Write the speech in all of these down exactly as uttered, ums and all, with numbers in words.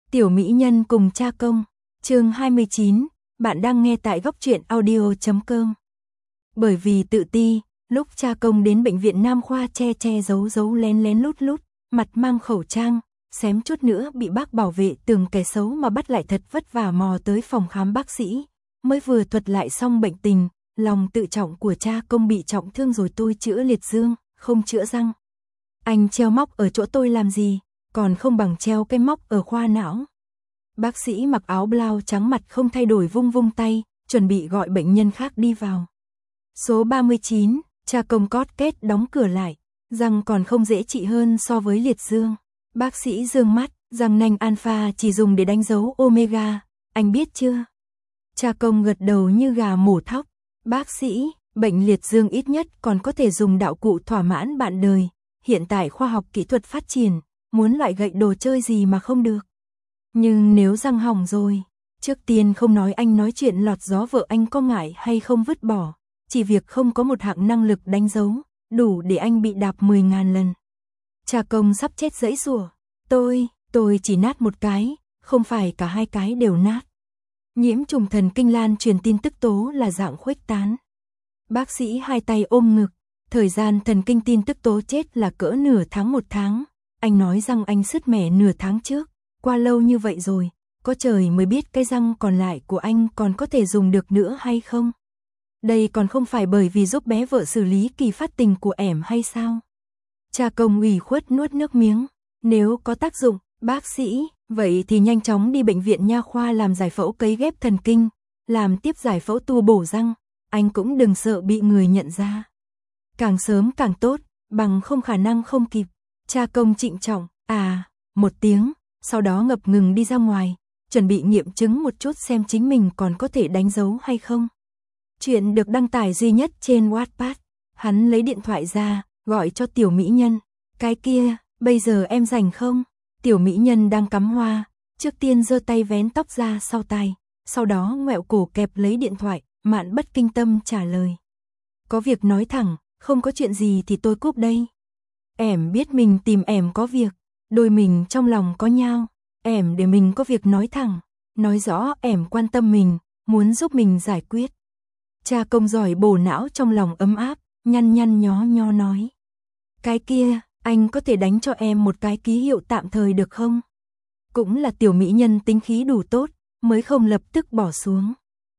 Tiểu mỹ nhân cùng cha công, chương hai mươi chín, bạn đang nghe tại góc truyện audio chấm com. Bởi vì tự ti, lúc cha công đến bệnh viện Nam khoa che che giấu giấu lén lén lút lút, mặt mang khẩu trang, xém chút nữa bị bác bảo vệ tưởng kẻ xấu mà bắt lại thật vất vả mò tới phòng khám bác sĩ, mới vừa thuật lại xong bệnh tình, lòng tự trọng của cha công bị trọng thương rồi tôi chữa liệt dương, không chữa răng. Anh treo móc ở chỗ tôi làm gì, còn không bằng treo cái móc ở khoa não. Bác sĩ mặc áo blau trắng mặt không thay đổi vung vung tay, chuẩn bị gọi bệnh nhân khác đi vào. Số ba mươi chín, cha công cót kết đóng cửa lại, răng còn không dễ trị hơn so với liệt dương. Bác sĩ dương mắt, răng nanh alpha chỉ dùng để đánh dấu omega, anh biết chưa? Cha công gật đầu như gà mổ thóc. Bác sĩ, bệnh liệt dương ít nhất còn có thể dùng đạo cụ thỏa mãn bạn đời. Hiện tại khoa học kỹ thuật phát triển, muốn loại gậy đồ chơi gì mà không được. Nhưng nếu răng hỏng rồi, trước tiên không nói anh nói chuyện lọt gió vợ anh có ngại hay không vứt bỏ, chỉ việc không có một hạng năng lực đánh dấu, đủ để anh bị đạp mười ngàn lần. Cha công sắp chết giãy giụa, tôi, tôi chỉ nát một cái, không phải cả hai cái đều nát. Nhiễm trùng thần kinh lan truyền tin tức tố là dạng khuếch tán. Bác sĩ hai tay ôm ngực, thời gian thần kinh tin tức tố chết là cỡ nửa tháng một tháng, anh nói rằng anh sứt mẻ nửa tháng trước, qua lâu như vậy rồi, có trời mới biết cái răng còn lại của anh còn có thể dùng được nữa hay không. Đây còn không phải bởi vì giúp bé vợ xử lý kỳ phát tình của ẻm hay sao? Cha công ủy khuất nuốt nước miếng, nếu có tác dụng, bác sĩ, vậy thì nhanh chóng đi bệnh viện nha khoa làm giải phẫu cấy ghép thần kinh, làm tiếp giải phẫu tu bổ răng, anh cũng đừng sợ bị người nhận ra. Càng sớm càng tốt, bằng không khả năng không kịp. Cha công trịnh trọng, à, một tiếng, sau đó ngập ngừng đi ra ngoài, chuẩn bị nghiệm chứng một chút xem chính mình còn có thể đánh dấu hay không. Chuyện được đăng tải duy nhất trên Wattpad, hắn lấy điện thoại ra, gọi cho tiểu mỹ nhân, cái kia, bây giờ em rảnh không? Tiểu mỹ nhân đang cắm hoa, trước tiên giơ tay vén tóc ra sau tai, sau đó ngoẹo cổ kẹp lấy điện thoại, Mạn bất kinh tâm trả lời. Có việc nói thẳng, không có chuyện gì thì tôi cúp đây. Ẻm biết mình tìm ẻm có việc, đôi mình trong lòng có nhau, ẻm để mình có việc nói thẳng, nói rõ ẻm quan tâm mình, muốn giúp mình giải quyết. Cha công giỏi bổ não trong lòng ấm áp, nhăn nhăn nhó nhó nói. Cái kia, anh có thể đánh cho em một cái ký hiệu tạm thời được không? Cũng là tiểu mỹ nhân tính khí đủ tốt, mới không lập tức bỏ xuống.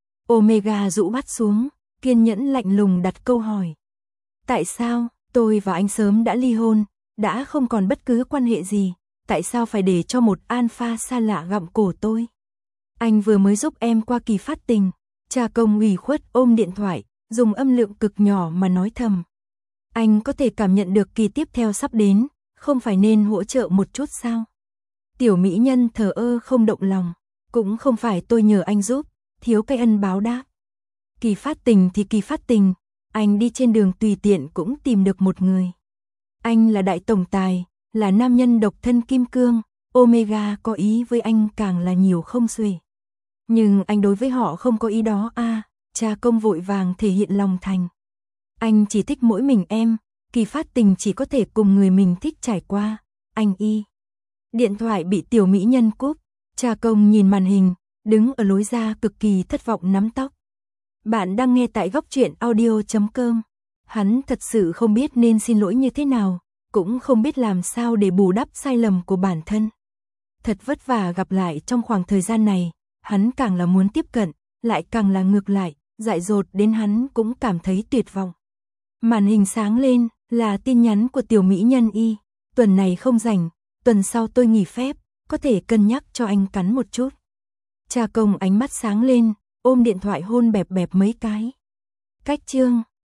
Omega rũ mắt xuống, kiên nhẫn lạnh lùng đặt câu hỏi. Tại sao, tôi và anh sớm đã ly hôn, đã không còn bất cứ quan hệ gì, tại sao phải để cho một alpha xa lạ gặm cổ tôi? Anh vừa mới giúp em qua kỳ phát tình. Cha công ủy khuất ôm điện thoại, dùng âm lượng cực nhỏ mà nói thầm. Anh có thể cảm nhận được kỳ tiếp theo sắp đến, không phải nên hỗ trợ một chút sao? Tiểu mỹ nhân thờ ơ không động lòng, cũng không phải tôi nhờ anh giúp, thiếu cái ân báo đáp. Kỳ phát tình thì kỳ phát tình, anh đi trên đường tùy tiện cũng tìm được một người. Anh là đại tổng tài, là nam nhân độc thân kim cương, Omega có ý với anh càng là nhiều không xuể. Nhưng anh đối với họ không có ý đó à, cha công vội vàng thể hiện lòng thành. Anh chỉ thích mỗi mình em, kỳ phát tình chỉ có thể cùng người mình thích trải qua, anh y. Điện thoại bị tiểu mỹ nhân cúp, cha công nhìn màn hình, đứng ở lối ra cực kỳ thất vọng nắm tóc. Bạn đang nghe tại góc truyện audio chấm com. Hắn thật sự không biết nên xin lỗi như thế nào, cũng không biết làm sao để bù đắp sai lầm của bản thân. Thật vất vả gặp lại trong khoảng thời gian này, hắn càng là muốn tiếp cận, lại càng là ngược lại, dại dột đến hắn cũng cảm thấy tuyệt vọng. Màn hình sáng lên, là tin nhắn của tiểu mỹ nhân y, tuần này không rảnh, tuần sau tôi nghỉ phép, có thể cân nhắc cho anh cắn một chút. Cha công ánh mắt sáng lên, ôm điện thoại hôn bẹp bẹp mấy cái. Cách chương